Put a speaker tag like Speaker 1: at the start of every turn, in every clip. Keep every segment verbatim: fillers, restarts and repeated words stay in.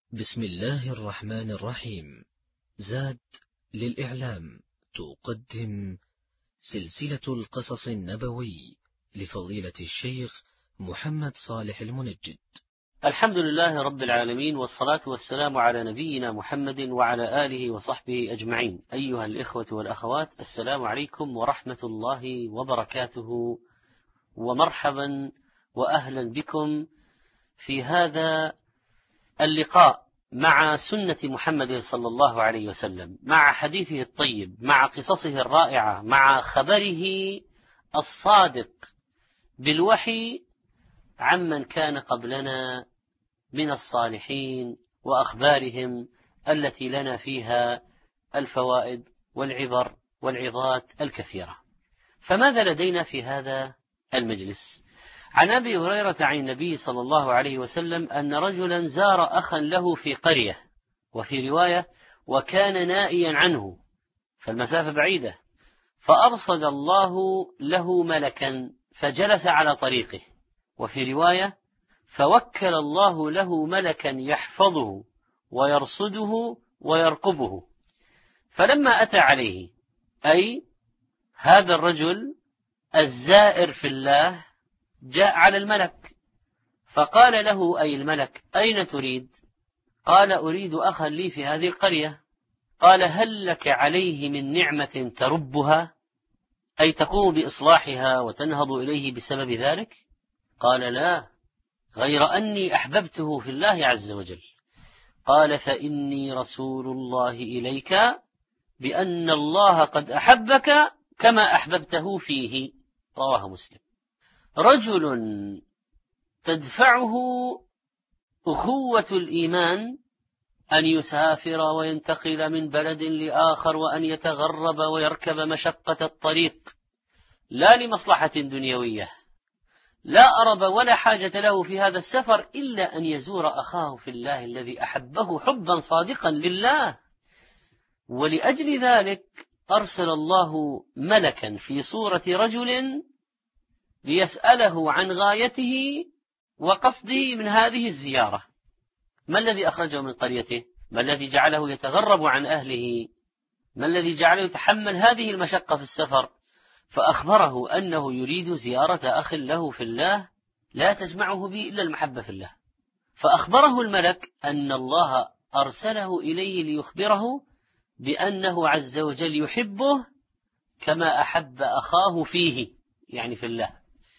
Speaker 1: بسم الله الرحمن الرحيم. زاد للإعلام تقدم سلسلة القصص النبوي لفضيلة الشيخ محمد صالح المنجد.
Speaker 2: الحمد لله رب العالمين، والصلاة والسلام على نبينا محمد وعلى آله وصحبه أجمعين. أيها الإخوة والأخوات، السلام عليكم ورحمة الله وبركاته، ومرحبا وأهلا بكم في هذا اللقاء مع سنة محمد صلى الله عليه وسلم، مع حديثه الطيب، مع قصصه الرائعة، مع خبره الصادق بالوحي عمن كان قبلنا من الصالحين وأخبارهم التي لنا فيها الفوائد والعبر والعظات الكثيرة. فماذا لدينا في هذا المجلس؟ عن أبي هريرة عن النبي صلى الله عليه وسلم أن رجلا زار أخا له في قرية، وفي رواية وكان نائيا عنه، فالمسافة بعيدة، فأرصد الله له ملكا فجلس على طريقه، وفي رواية فوكل الله له ملكا يحفظه ويرصده ويرقبه. فلما أتى عليه، أي هذا الرجل الزائر في الله، جاء على الملك فقال له أي الملك: أين تريد؟ قال: أريد أخا لي في هذه القرية. قال: هل لك عليه من نعمة تربها، أي تقوم بإصلاحها وتنهض إليه بسبب ذلك؟ قال: لا، غير أني أحببته في الله عز وجل. قال: فإني رسول الله إليك بأن الله قد أحبك كما أحببته فيه. رواه مسلم. رجل تدفعه أخوة الإيمان أن يسافر وينتقل من بلد لآخر، وأن يتغرب ويركب مشقة الطريق، لا لمصلحة دنيوية، لا أرب ولا حاجة له في هذا السفر إلا أن يزور أخاه في الله الذي أحبه حبا صادقا لله. ولأجل ذلك أرسل الله ملكا في صورة رجل ليسأله عن غايته وقصده من هذه الزيارة. ما الذي أخرجه من قريته؟ ما الذي جعله يتغرب عن أهله؟ ما الذي جعله يتحمل هذه المشقة في السفر؟ فأخبره أنه يريد زيارة أخ له في الله لا تجمعه به إلا المحبة في الله. فأخبره الملك أن الله أرسله إليه ليخبره بأنه عز وجل يحبه كما أحب أخاه فيه، يعني في الله.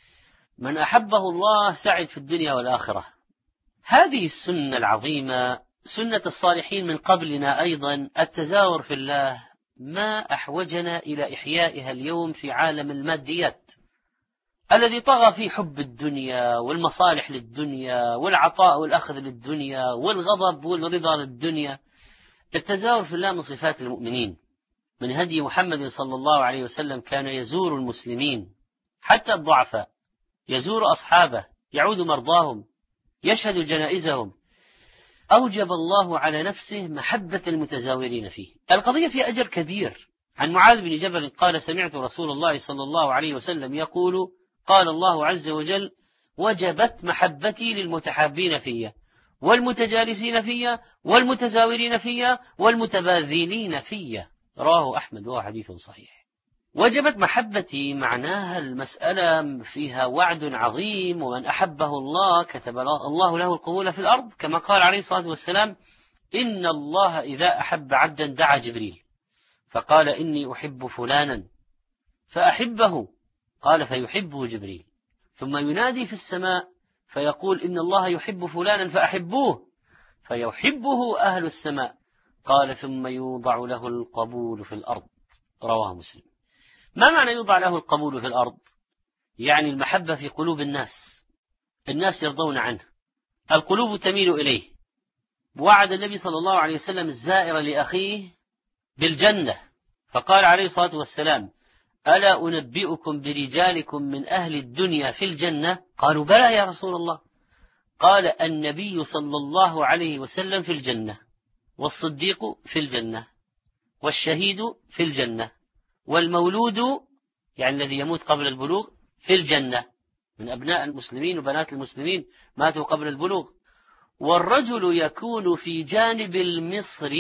Speaker 2: من أحبه الله سعد في الدنيا والآخرة. هذه السنة العظيمة، سنة الصالحين من قبلنا أيضا، التزاور في الله، ما أحوجنا إلى إحيائها اليوم في عالم الماديات الذي طغى فيه حب الدنيا والمصالح للدنيا والعطاء والأخذ للدنيا والغضب والرضا للدنيا. التزاور في الله من صفات المؤمنين. من هدي محمد صلى الله عليه وسلم كان يزور المسلمين حتى الضعفاء، يزور أصحابه، يعود مرضاهم، يشهد جنائزهم. أوجب الله على نفسه محبة المتزاورين فيه. القضية فيها أجر كبير. عن معاذ بن جبل قال: سمعت رسول الله صلى الله عليه وسلم يقول: قال الله عز وجل: وجبت محبتي للمتحابين فيا والمتجالسين فيا والمتزاورين فيا والمتباذلين فيا. رواه أحمد، وهو حديث صحيح. وجبت محبتي معناها المسألة فيها وعد عظيم، ومن أحبه الله كتب الله له القبول في الأرض، كما قال عليه الصلاة والسلام: إن الله إذا أحب عبدا دعا جبريل فقال: إني أحب فلانا فأحبه، قال: فيحبه جبريل. ثم ينادي في السماء فيقول: إن الله يحب فلانا فأحبوه، فيحبه أهل السماء، قال: ثم يوضع له القبول في الأرض. رواه مسلم. ما معنى يوضع له القبول في الأرض؟ يعني المحبة في قلوب الناس، الناس يرضون عنه، القلوب تميل إليه. وعد النبي صلى الله عليه وسلم الزائر لأخيه بالجنة، فقال عليه الصلاة والسلام: ألا أنبئكم برجالكم من أهل الدنيا في الجنة؟ قالوا: بلى يا رسول الله. قال: النبي صلى الله عليه وسلم في الجنة، والصديق في الجنة، والشهيد في الجنة، والمولود، يعني الذي يموت قبل البلوغ، في الجنة، من أبناء المسلمين وبنات المسلمين ماتوا قبل البلوغ، والرجل يكون في جانب المصر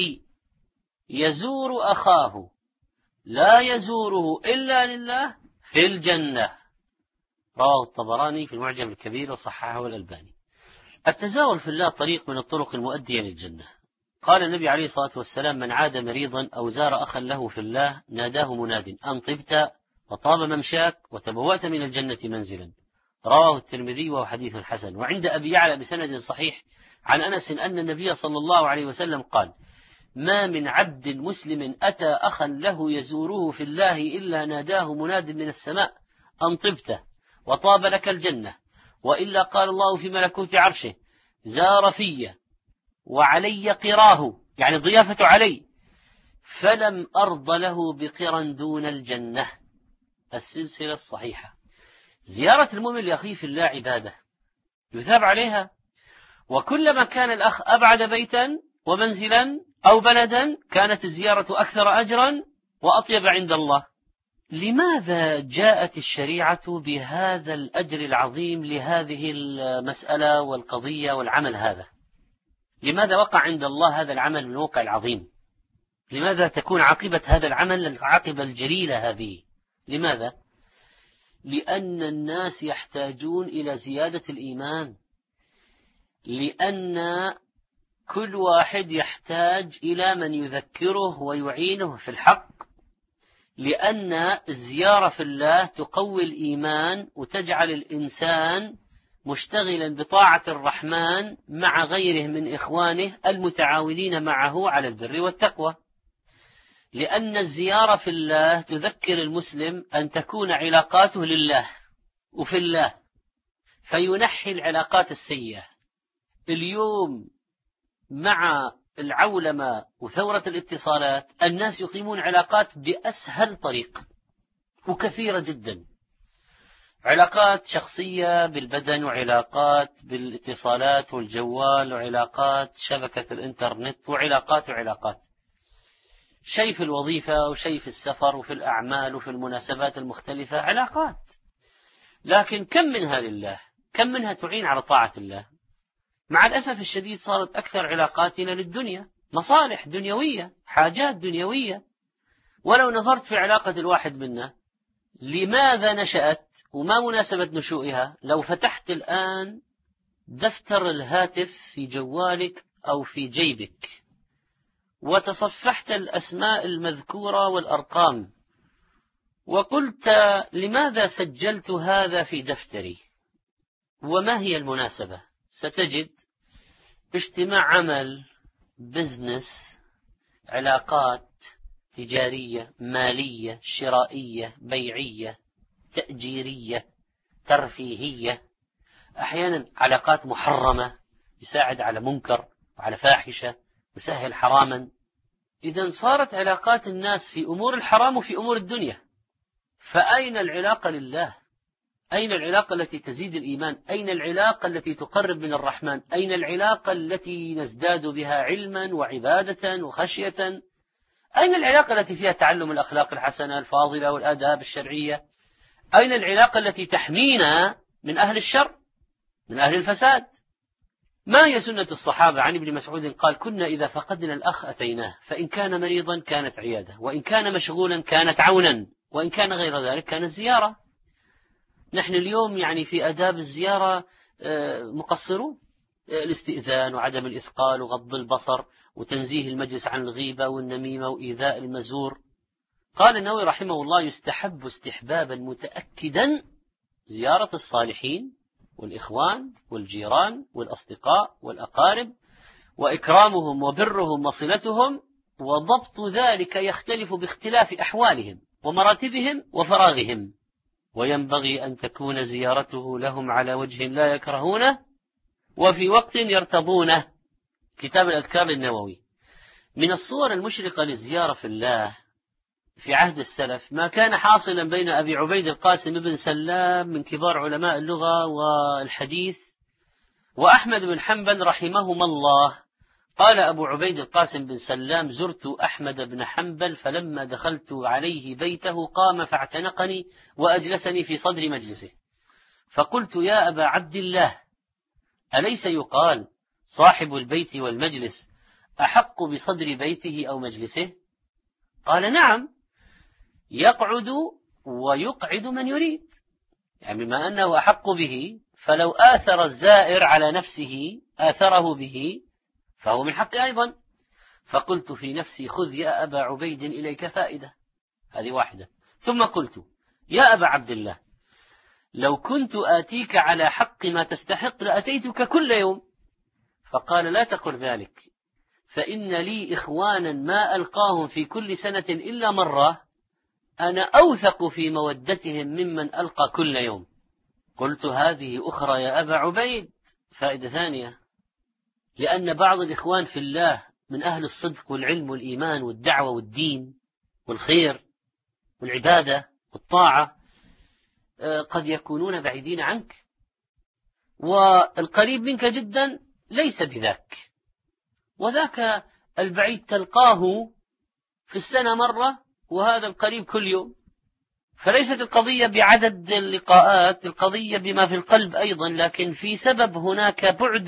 Speaker 2: يزور أخاه لا يزوره إلا لله في الجنة. رواه الطبراني في المعجم الكبير وصححه الألباني. التزاور في الله طريق من الطرق المؤدية للجنة. قال النبي عليه الصلاة والسلام: من عاد مريضا أو زار أخا له في الله ناداه مناد أن طبت وطاب ممشاك وتبوأت من الجنة منزلا. رواه الترمذي وهو حديث حسن. وعند أبي يعلى بسند صحيح عن أنس أن النبي صلى الله عليه وسلم قال: ما من عبد مسلم أتى أخا له يزوره في الله إلا ناداه مناد من السماء أن طبت وطاب لك الجنة، وإلا قال الله في ملكوت عرشه: زار في وعلي قراه، يعني ضيافة علي، فلم أرض له بقرا دون الجنة. السلسلة الصحيحة. زيارة المؤمن لأخيه في الله عبادة يثاب عليها، وكلما كان الأخ أبعد بيتا ومنزلا أو بلدا كانت الزيارة أكثر أجرا وأطيب عند الله. لماذا جاءت الشريعة بهذا الأجر العظيم لهذه المسألة والقضية والعمل هذا؟ لماذا وقع عند الله هذا العمل من الوقع العظيم؟ لماذا تكون عاقبة هذا العمل العاقبة الجليلة هذه؟ لماذا؟ لأن الناس يحتاجون إلى زيادة الإيمان، لأن كل واحد يحتاج إلى من يذكره ويعينه في الحق، لأن الزيارة في الله تقوي الإيمان وتجعل الإنسان مشتغلا بطاعة الرحمن مع غيره من إخوانه المتعاونين معه على البر والتقوى. لأن الزيارة في الله تذكر المسلم أن تكون علاقاته لله وفي الله، فينحي العلاقات السيئة. اليوم مع العولمة وثورة الاتصالات الناس يقيمون علاقات بأسهل طريق وكثيرة جدا، علاقات شخصية بالبدن، وعلاقات بالاتصالات والجوال، وعلاقات شبكة الإنترنت، وعلاقات وعلاقات شيء في الوظيفة وشيء في السفر وفي الأعمال وفي المناسبات المختلفة، علاقات. لكن كم منها لله؟ كم منها تعين على طاعة الله؟ مع الأسف الشديد صارت أكثر علاقاتنا للدنيا، مصالح دنيوية، حاجات دنيوية. ولو نظرت في علاقة الواحد منا لماذا نشأت وما مناسبة نشوئها، لو فتحت الآن دفتر الهاتف في جوالك أو في جيبك وتصفحت الأسماء المذكورة والأرقام وقلت لماذا سجلت هذا في دفتري وما هي المناسبة، ستجد اجتماع عمل، بزنس، علاقات تجارية، مالية، شرائية، بيعية، تأجيرية، ترفيهية، أحيانا علاقات محرمة يساعد على منكر وعلى فاحشة وسهل حراما. إذن صارت علاقات الناس في أمور الحرام وفي أمور الدنيا. فأين العلاقة لله؟ أين العلاقة التي تزيد الإيمان؟ أين العلاقة التي تقرب من الرحمن؟ أين العلاقة التي نزداد بها علما وعبادة وخشية؟ أين العلاقة التي فيها تعلم الأخلاق الحسنة الفاضلة والآداب الشرعية؟ أين العلاقة التي تحمينا من أهل الشر، من أهل الفساد؟ ما هي سنة الصحابة؟ عن ابن مسعود قال: كنا إذا فقدنا الأخ أتيناه، فإن كان مريضا كانت عيادة، وإن كان مشغولا كانت عونا، وإن كان غير ذلك كانت زيارة. نحن اليوم يعني في آداب الزيارة مقصرون، الاستئذان وعدم الإثقال وغض البصر وتنزيه المجلس عن الغيبة والنميمة وإيذاء المزور. قال النووي رحمه الله: يستحب استحبابا متأكدا زيارة الصالحين والإخوان والجيران والأصدقاء والأقارب، وإكرامهم وبرهم وصلتهم، وضبط ذلك يختلف باختلاف أحوالهم ومراتبهم وفراغهم، وينبغي أن تكون زيارته لهم على وجه لا يكرهونه وفي وقت يرتضونه. كتاب الأذكار النووي. من الصور المشرقة للزيارة في الله في عهد السلف ما كان حاصلا بين أبي عبيد القاسم بن سلام من كبار علماء اللغة والحديث وأحمد بن حنبل رحمهما الله. قال أبو عبيد القاسم بن سلام: زرت أحمد بن حنبل فلما دخلت عليه بيته قام فاعتنقني وأجلسني في صدر مجلسه، فقلت: يا أبا عبد الله، أليس يقال صاحب البيت والمجلس أحق بصدر بيته أو مجلسه؟ قال نعم، يقعد ويقعد من يريد، يعني بما أنه أحق به فلو آثر الزائر على نفسه آثره به فهو من حق أيضا. فقلت في نفسي خذ يا أبا عبيد إليك فائدة، هذه واحدة. ثم قلت يا أبا عبد الله لو كنت آتيك على حق ما تستحق لأتيتك كل يوم. فقال لا تقل ذلك، فإن لي إخوانا ما ألقاهم في كل سنة إلا مرة أنا أوثق في مودتهم ممن ألقى كل يوم. قلت هذه أخرى يا أبا عبيد، فائدة ثانية، لأن بعض الإخوان في الله من أهل الصدق والعلم والإيمان والدعوة والدين والخير والعبادة والطاعة قد يكونون بعيدين عنك، والقريب منك جدا ليس بذاك، وذاك البعيد تلقاه في السنة مرة وهذا القريب كل يوم. فليست القضية بعدد اللقاءات، القضية بما في القلب أيضا، لكن في سبب هناك بعد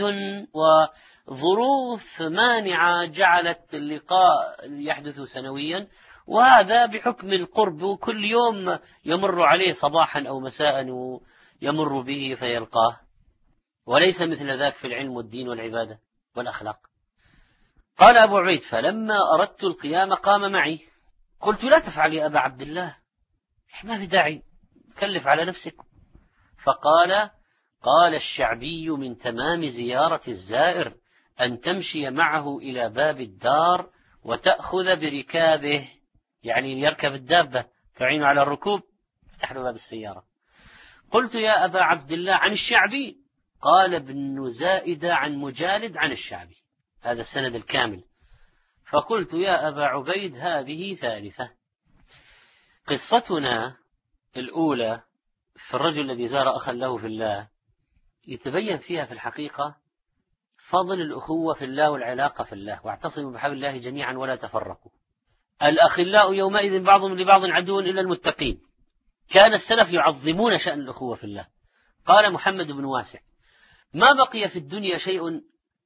Speaker 2: وظروف مانعة جعلت اللقاء يحدث سنويا، وهذا بحكم القرب، وكل يوم يمر عليه صباحا أو مساء يمر به فيلقاه، وليس مثل ذاك في العلم والدين والعبادة والأخلاق. قال أبو عبيد فلما أردت القيام قام معي. قلت لا تفعل يا أبا عبد الله، ما في داعي تكلف على نفسك. فقال قال الشعبي من تمام زيارة الزائر أن تمشي معه إلى باب الدار وتأخذ بركابه، يعني يركب الدابة تعين على الركوب، افتح له باب السيارة. قلت يا أبا عبد الله عن الشعبي؟ قال ابن زائدة عن مجالد عن الشعبي، هذا السند الكامل. فقلت يا أبا عبيد هذه ثالثة. قصتنا الأولى في الرجل الذي زار أخا له في الله يتبين فيها في الحقيقة فضل الأخوة في الله والعلاقة في الله، واعتصموا بحبل الله جميعا ولا تفرقوا. الأخلاء يومئذ بعضهم لبعض عدو إلا المتقين. كان السلف يعظمون شأن الأخوة في الله. قال محمد بن واسع ما بقي في الدنيا شيء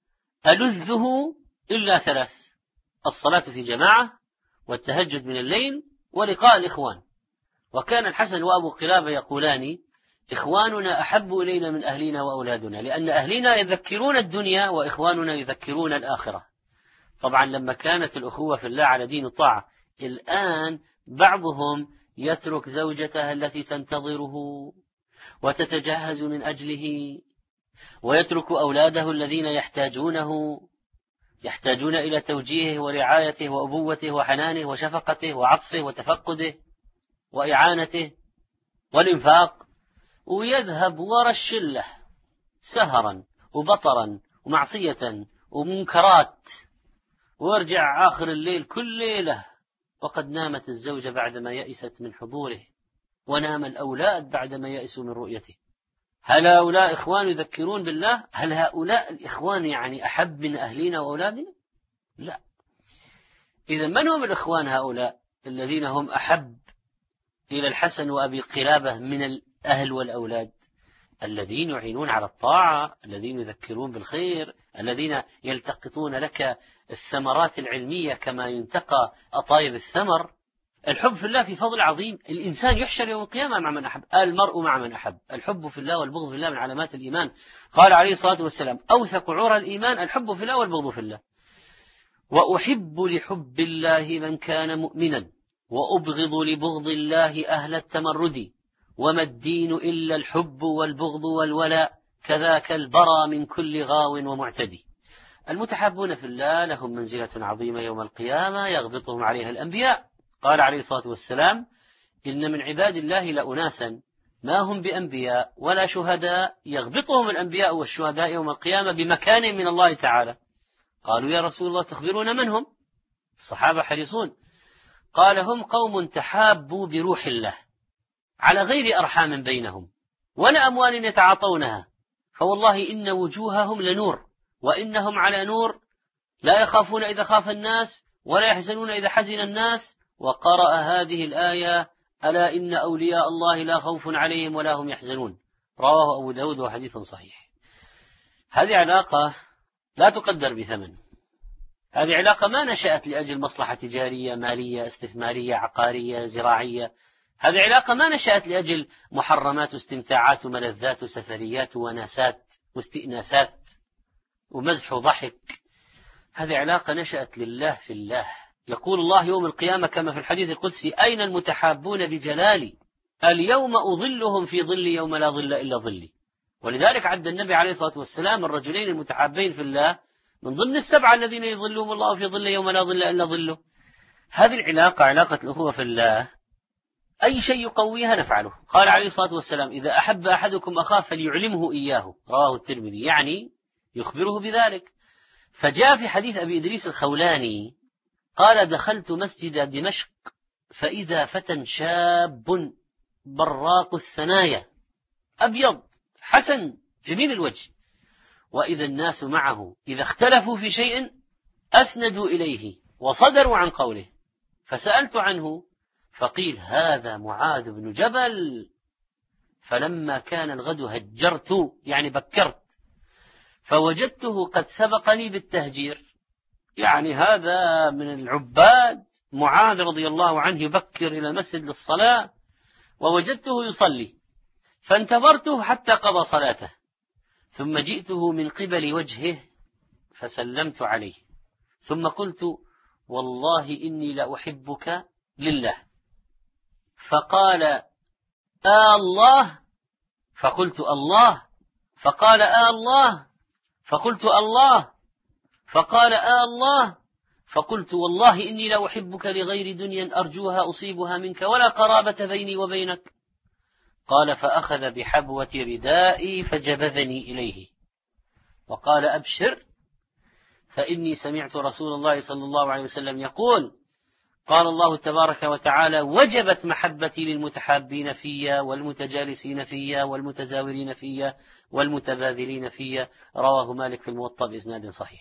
Speaker 2: ألذه إلا ثلاث: الصلاة في جماعة، والتهجد من الليل، ولقاء الإخوان. وكان الحسن وأبو قلابة يقولان إخواننا أحب إلينا من أهلنا وأولادنا، لأن أهلنا يذكرون الدنيا وإخواننا يذكرون الآخرة. طبعا لما كانت الأخوة في الله على دين الطاعة، الآن بعضهم يترك زوجته التي تنتظره وتتجهز من أجله، ويترك أولاده الذين يحتاجونه يحتاجون إلى توجيهه ورعايته وأبوته وحنانه وشفقته وعطفه وتفقده وإعانته والإنفاق، ويذهب وراء الشلة سهرا وبطرا ومعصية ومنكرات، ويرجع آخر الليل كل ليلة وقد نامت الزوجة بعدما يئست من حضوره، ونام الأولاد بعدما يئسوا من رؤيته. هل هؤلاء إخوان يذكرون بالله؟ هل هؤلاء الإخوان يعني أحب من أهلنا وأولادنا؟ لا. إذا من هم الإخوان هؤلاء الذين هم أحب إلى الحسن وأبي قلابة من الأهل والأولاد؟ الذين يعينون على الطاعة، الذين يذكرون بالخير، الذين يلتقطون لك الثمرات العلمية كما ينتقى أطايب الثمر. الحب في الله في فضل عظيم. الإنسان يحشر يوم القيامة مع من أحب، المرء مع من أحب. الحب في الله والبغض في الله من علامات الإيمان. قال عليه الصلاة والسلام أوثق عرى الإيمان الحب في الله والبغض في الله. وأحب لحب الله من كان مؤمنا، وأبغض لبغض الله أهل التمرد، وما الدين إلا الحب والبغض والولاء، كذاك البرى من كل غاو ومعتدي. المتحابون في الله لهم منزلة عظيمة يوم القيامة يغبطهم عليها الأنبياء. قال عليه الصلاة والسلام إن من عباد الله لأناسا ما هم بأنبياء ولا شهداء يغبطهم الأنبياء والشهداء يوم القيامة بمكان من الله تعالى. قالوا يا رسول الله تخبرون من هم؟ الصحابة حريصون. قال هم قوم تحابوا بروح الله على غير أرحام بينهم ولا أموال يتعاطونها، فوالله إن وجوههم لنور، وإنهم على نور، لا يخافون إذا خاف الناس ولا يحزنون إذا حزن الناس. وقرأ هذه الآية ألا إن أولياء الله لا خوف عليهم ولا هم يحزنون، رواه أبو داود وحديث صحيح. هذه علاقة لا تقدر بثمن. هذه علاقة ما نشأت لأجل مصلحة تجارية مالية استثمارية عقارية زراعية. هذه علاقة ما نشأت لأجل محرمات واستمتاعات وملذات وسفريات وناسات واستئناسات ومزح وضحك. هذه علاقة نشأت لله في الله. يقول الله يوم القيامة كما في الحديث القدسي: أين المتحابون بجلالي اليوم أظلهم في ظلي يوم لا ظل إلا ظلي. ولذلك عد النبي عليه الصلاة والسلام الرجلين المتحابين في الله من ضمن السبعة الذين يظلهم الله في ظل يوم لا ظل إلا ظله. هذه العلاقة علاقة الأخوة في الله أي شيء يقويها نفعله. قال عليه الصلاة والسلام: إذا أحب أحدكم أخاه فليعلمه إياه، رواه الترمذي، يعني يخبره بذلك. فجاء في حديث أبي إدريس الخولاني قال: دخلت مسجد دمشق فإذا فتى شاب براق الثنايا أبيض حسن جميل الوجه، وإذا الناس معه إذا اختلفوا في شيء أسندوا إليه وصدروا عن قوله، فسألت عنه فقيل: هذا معاذ بن جبل. فلما كان الغد هجرت، يعني بكرت، فوجدته قد سبقني بالتهجير، يعني هذا من العباد معاذ رضي الله عنه يبكر إلى المسجد للصلاة، ووجدته يصلي فانتظرته حتى قضى صلاته، ثم جئته من قبل وجهه فسلمت عليه، ثم قلت: والله إني لأحبك لله. فقال: آه الله؟ فقلت: الله. فقال: آه الله؟ فقلت: الله. فقال: آه الله؟ فقلت: والله إني لأحبك لغير دنيا أرجوها أصيبها منك ولا قرابة بيني وبينك. قال: فأخذ بحبوة ردائي فجبذني إليه وقال: أبشر، فإني سمعت رسول الله صلى الله عليه وسلم يقول: قال الله تبارك وتعالى: وجبت محبتي للمتحابين فيا والمتجالسين فيا والمتزاورين فيا والمتباذلين فيا. رواه مالك في الموطأ بإسناد صحيح.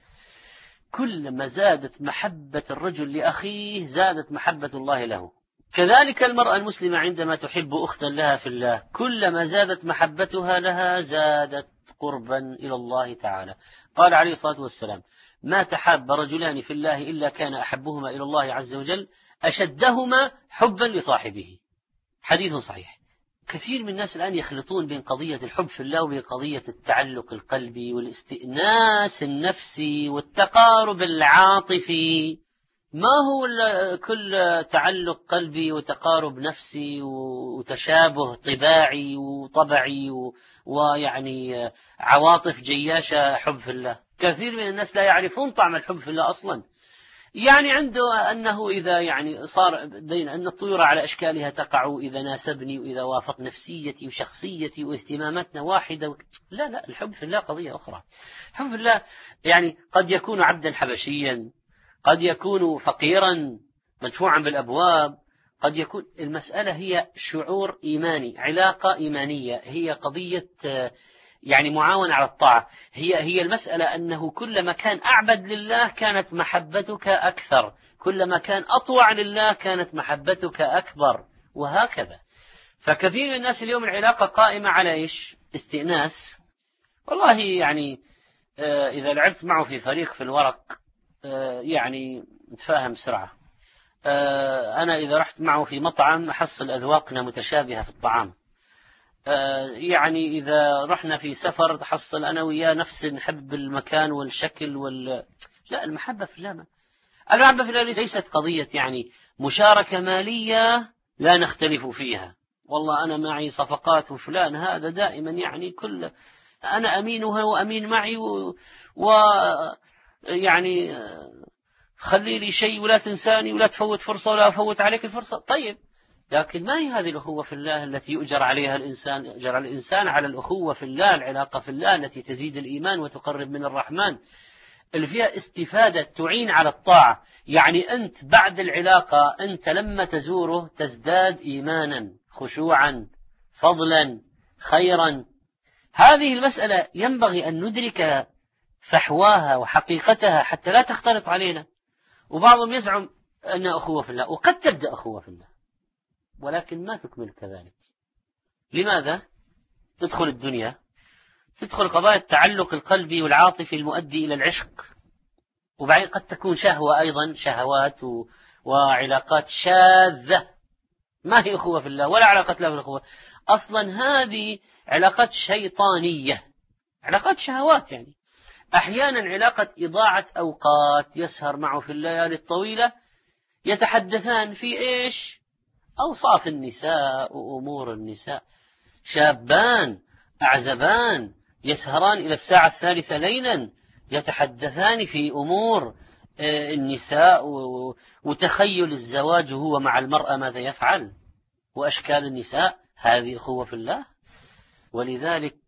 Speaker 2: كلما زادت محبة الرجل لأخيه زادت محبة الله له. كذلك المرأة المسلمة عندما تحب أختا لها في الله كلما زادت محبتها لها زادت قربا إلى الله تعالى. قال عليه الصلاة والسلام: ما تحاب رجلان في الله إلا كان أحبهما إلى الله عز وجل أشدهما حبا لصاحبه. حديث صحيح. كثير من الناس الآن يخلطون بين قضية الحب في الله وبين قضية التعلق القلبي والاستئناس النفسي والتقارب العاطفي. ما هو كل تعلق قلبي وتقارب نفسي وتشابه طباعي وطبعي ويعني عواطف جياشة حب في الله. كثير من الناس لا يعرفون طعم الحب في الله أصلا. يعني عنده أنه إذا يعني صار بين أن الطيور على أشكالها تقع إذا ناسبني وإذا وافق نفسيتي وشخصيتي واهتماماتنا واحدة و... لا لا الحب في الله قضية أخرى. الحب في الله يعني قد يكون عبدا حبشيا، قد يكون فقيرا مدفوعا بالأبواب، قد يكون المسألة هي شعور إيماني، علاقة إيمانية، هي قضية يعني معاونة على الطاعة. هي هي المسألة أنه كلما كان أعبد لله كانت محبتك أكثر، كلما كان أطوع لله كانت محبتك أكبر، وهكذا. فكثير من الناس اليوم العلاقة قائمة على إيش؟ استئناس. والله يعني إذا لعبت معه في فريق في الورق يعني نتفاهم بسرعة. أنا إذا رحت معه في مطعم أحصل أذواقنا متشابهة في الطعام. يعني إذا رحنا في سفر تحصل أنا وياه نفس نحب المكان والشكل وال... لا، المحبة في الله ما. المحبة في الله ليست قضية يعني مشاركة مالية لا نختلف فيها. والله أنا معي صفقات وفلان هذا دائما يعني كل أنا أمينها وأمين معي و... و... يعني خلي لي شيء ولا تنساني ولا تفوت فرصة ولا أفوت عليك الفرصة. طيب، لكن ما هي هذه الأخوة في الله التي يؤجر عليها الإنسان؟ يؤجر الإنسان على الأخوة في الله، العلاقة في الله التي تزيد الإيمان وتقرب من الرحمن، اللي فيها استفادة تعين على الطاعة. يعني أنت بعد العلاقة أنت لما تزوره تزداد إيمانا خشوعا فضلا خيرا. هذه المسألة ينبغي أن ندرك فحواها وحقيقتها حتى لا تختلط علينا. وبعضهم يزعم أن أخوة في الله، وقد تبدأ أخوة في الله ولكن ما تكمل كذلك. لماذا؟ تدخل الدنيا، تدخل قضايا التعلق القلبي والعاطفي المؤدي إلى العشق، وبعدين قد تكون شهوة أيضا، شهوات و... وعلاقات شاذة ما هي أخوة في الله ولا علاقة لا في الأخوة، أصلا هذه علاقات شيطانية، علاقات شهوات. يعني أحيانا علاقة إضاعة أوقات، يسهر معه في الليالي الطويلة، يتحدثان في إيش؟ أوصاف النساء وأمور النساء، شابان أعزبان يسهران إلى الساعة الثالثة ليلا يتحدثان في أمور النساء وتخيل الزواج هو مع المرأة ماذا يفعل وأشكال النساء. هذه أخوة في الله. ولذلك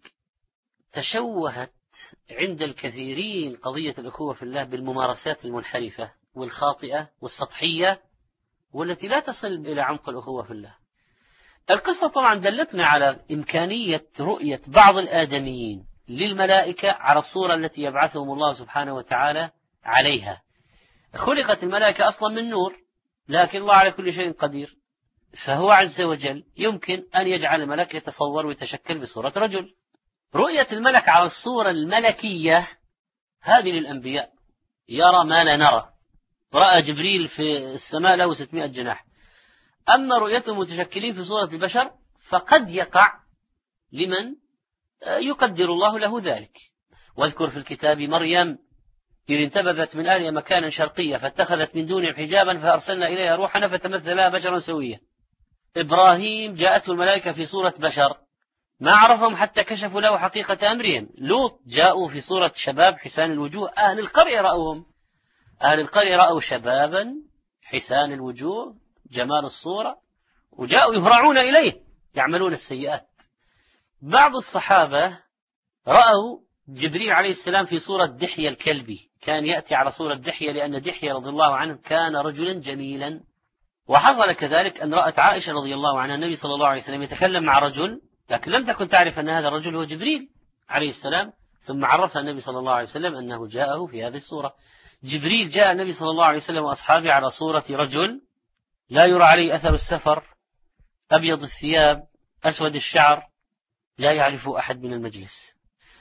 Speaker 2: تشوهت عند الكثيرين قضية الأخوة في الله بالممارسات المنحرفة والخاطئة والسطحية والتي لا تصل إلى عمق الأخوة في الله. القصة طبعا دلتنا على إمكانية رؤية بعض الآدميين للملائكة على الصورة التي يبعثهم الله سبحانه وتعالى عليها. خلقت الملائكة أصلا من نور، لكن الله على كل شيء قدير، فهو عز وجل يمكن أن يجعل الملك يتصور ويتشكل بصورة رجل. رؤية الملك على الصورة الملكية هذه للأنبياء، يرى ما لا نرى. رأى جبريل في السماء له ستمائة جناح. أما رؤيتهم متشكلين في صورة البشر فقد يقع لمن يقدر الله له ذلك. واذكر في الكتاب مريم إذ انتبذت من أهلها مكانا شرقيا فاتخذت من دونهم حجابا فأرسلنا إليها روحنا فتمثل لها بشرا سويا. إبراهيم جاءته الملائكة في صورة بشر ما عرفهم حتى كشفوا له حقيقة أمرهم. لوط جاءوا في صورة شباب حسان الوجوه، أهل القرية رأوهم، أهل القرية رأوا شبابا حسان الوجوه جمال الصورة وجاءوا يهرعون إليه يعملون السيئات. بعض الصحابة رأوا جبريل عليه السلام في صورة دحية الكلبي، كان يأتي على صورة دحية لأن دحية رضي الله عنه كان رجلا جميلا. وحصل كذلك أن رأت عائشة رضي الله عنها النبي صلى الله عليه وسلم يتكلم مع رجل، لكن لم تكن تعرف أن هذا الرجل هو جبريل عليه السلام، ثم عرفها النبي صلى الله عليه وسلم أنه جاءه في هذه الصورة. جبريل جاء النبي صلى الله عليه وسلم وأصحابه على صورة رجل لا يرى عليه أثر السفر، أبيض الثياب أسود الشعر، لا يعرف أحد من المجلس.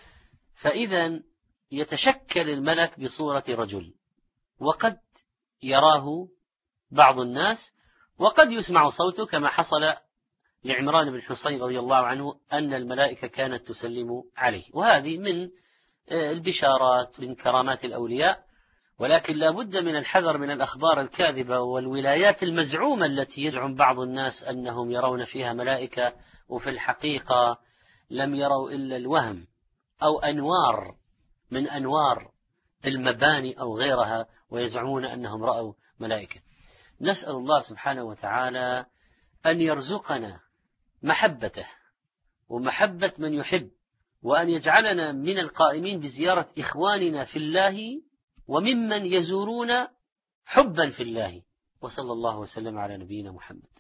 Speaker 2: فإذا يتشكل الملك بصورة رجل، وقد يراه بعض الناس وقد يسمع صوته، كما حصل لعمران بن حصين رضي الله عنه أن الملائكة كانت تسلم عليه. وهذه من البشارات من كرامات الأولياء. ولكن لا بد من الحذر من الأخبار الكاذبة والولايات المزعومة التي يزعم بعض الناس أنهم يرون فيها ملائكة وفي الحقيقة لم يروا إلا الوهم أو أنوار من أنوار المباني أو غيرها، ويزعمون أنهم رأوا ملائكة. نسأل الله سبحانه وتعالى أن يرزقنا محبته ومحبة من يحب، وأن يجعلنا من القائمين بزيارة إخواننا في الله وممن يزورون حبا في الله. وصلى الله وسلم على نبينا محمد.